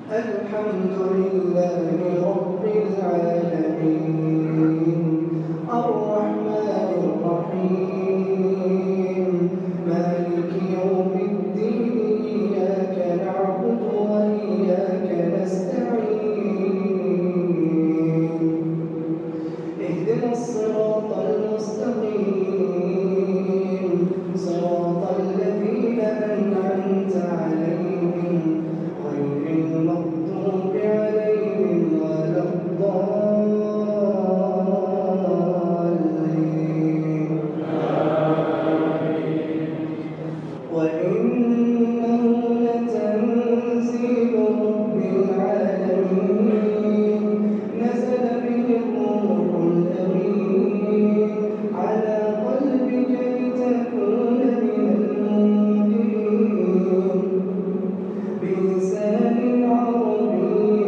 الحمد لله رب العالمين الرحمن الرحيم مالك يوم الدين إياك نعبد وإياك نستعين اهدنا الصراط المستقيم صراط الذين أنعمت عليهم غير المغضوب عليهم ولا الضالين وإنه لتنزيل رب العالمين نزل به الروح الأمين على قلبك لتكون من المنذرين بلسان عربي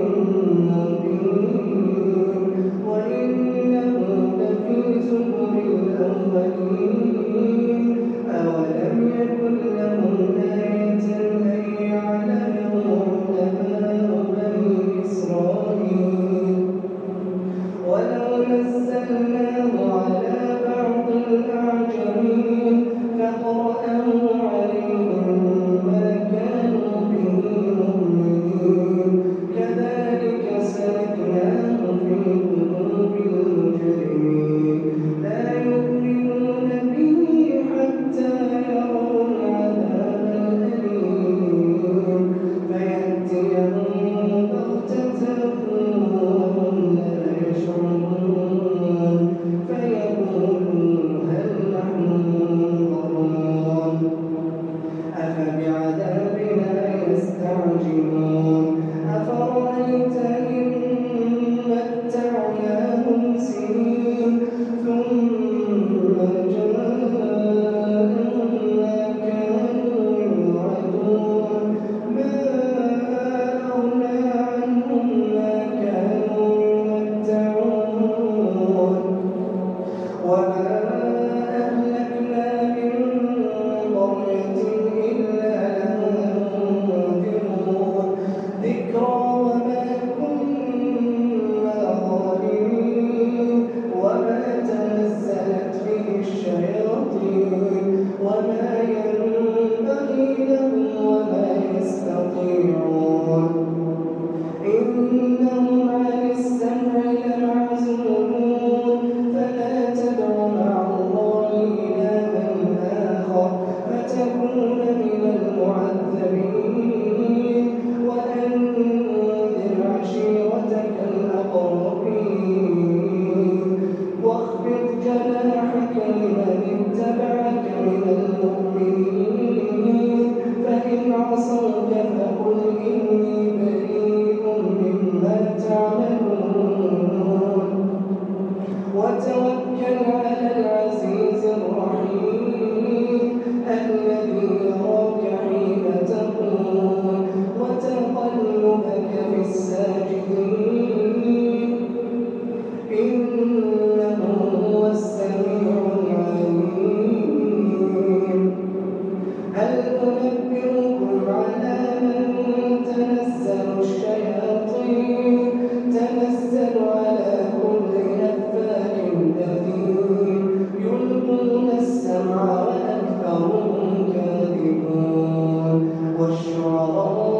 مبين وإنه لفي زبر الأولين أولم يكن لهم آية أن يعلمه علماء بني إسرائيل ولو نزلناه على بعض الأعجمين فقرأه عليهم ما كانوا به مؤمنين كذلك سلكناه في قلوب المجرمين لا يؤمنون به حتى يروا العذاب الأليم فيأتيهم بغتة وهم لا يشعرون فيقولوا هل نحن منظرون أفبعذابنا يستعجلون أفرأيت إن متعناهم سنين ثم جاءهم ما كانوا يوعدون ما أغنى عنهم ما كانوا يمتعون وما أهلكنا من قرية إلا لها منذرون ذكرى وما كنا ظالمين وما تنزلت به الشياطين وما ينبغي لهم وما يستطيعون إنهم عن السمع لمعزولون فلا تدع مع الله إلها آخر فتكون من المعذبين وأنذر عشيرتك الأقربين واخفض جناحك لمن اتبعك من المؤمنين فإن عصوك فقل إني بريء مما تعملون وتوكل على العزيز الرحيم الذي يراك حين تقوم وتقلبك في الساجدين إنه هو السميع العليم هل أنبئكم على من تنزل الشياطين تنزل على كل أفاك أثيم يلقون السمع وأكثرهم كاذبون والشعراء